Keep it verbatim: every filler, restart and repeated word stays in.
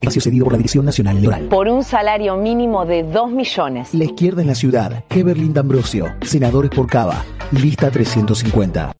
Espacio cedido por la Dirección Nacional Electoral. Por un salario mínimo de dos millones. La izquierda en la ciudad. Heberlin D'Ambrosio. Senadores por Cava. Lista trescientos cincuenta.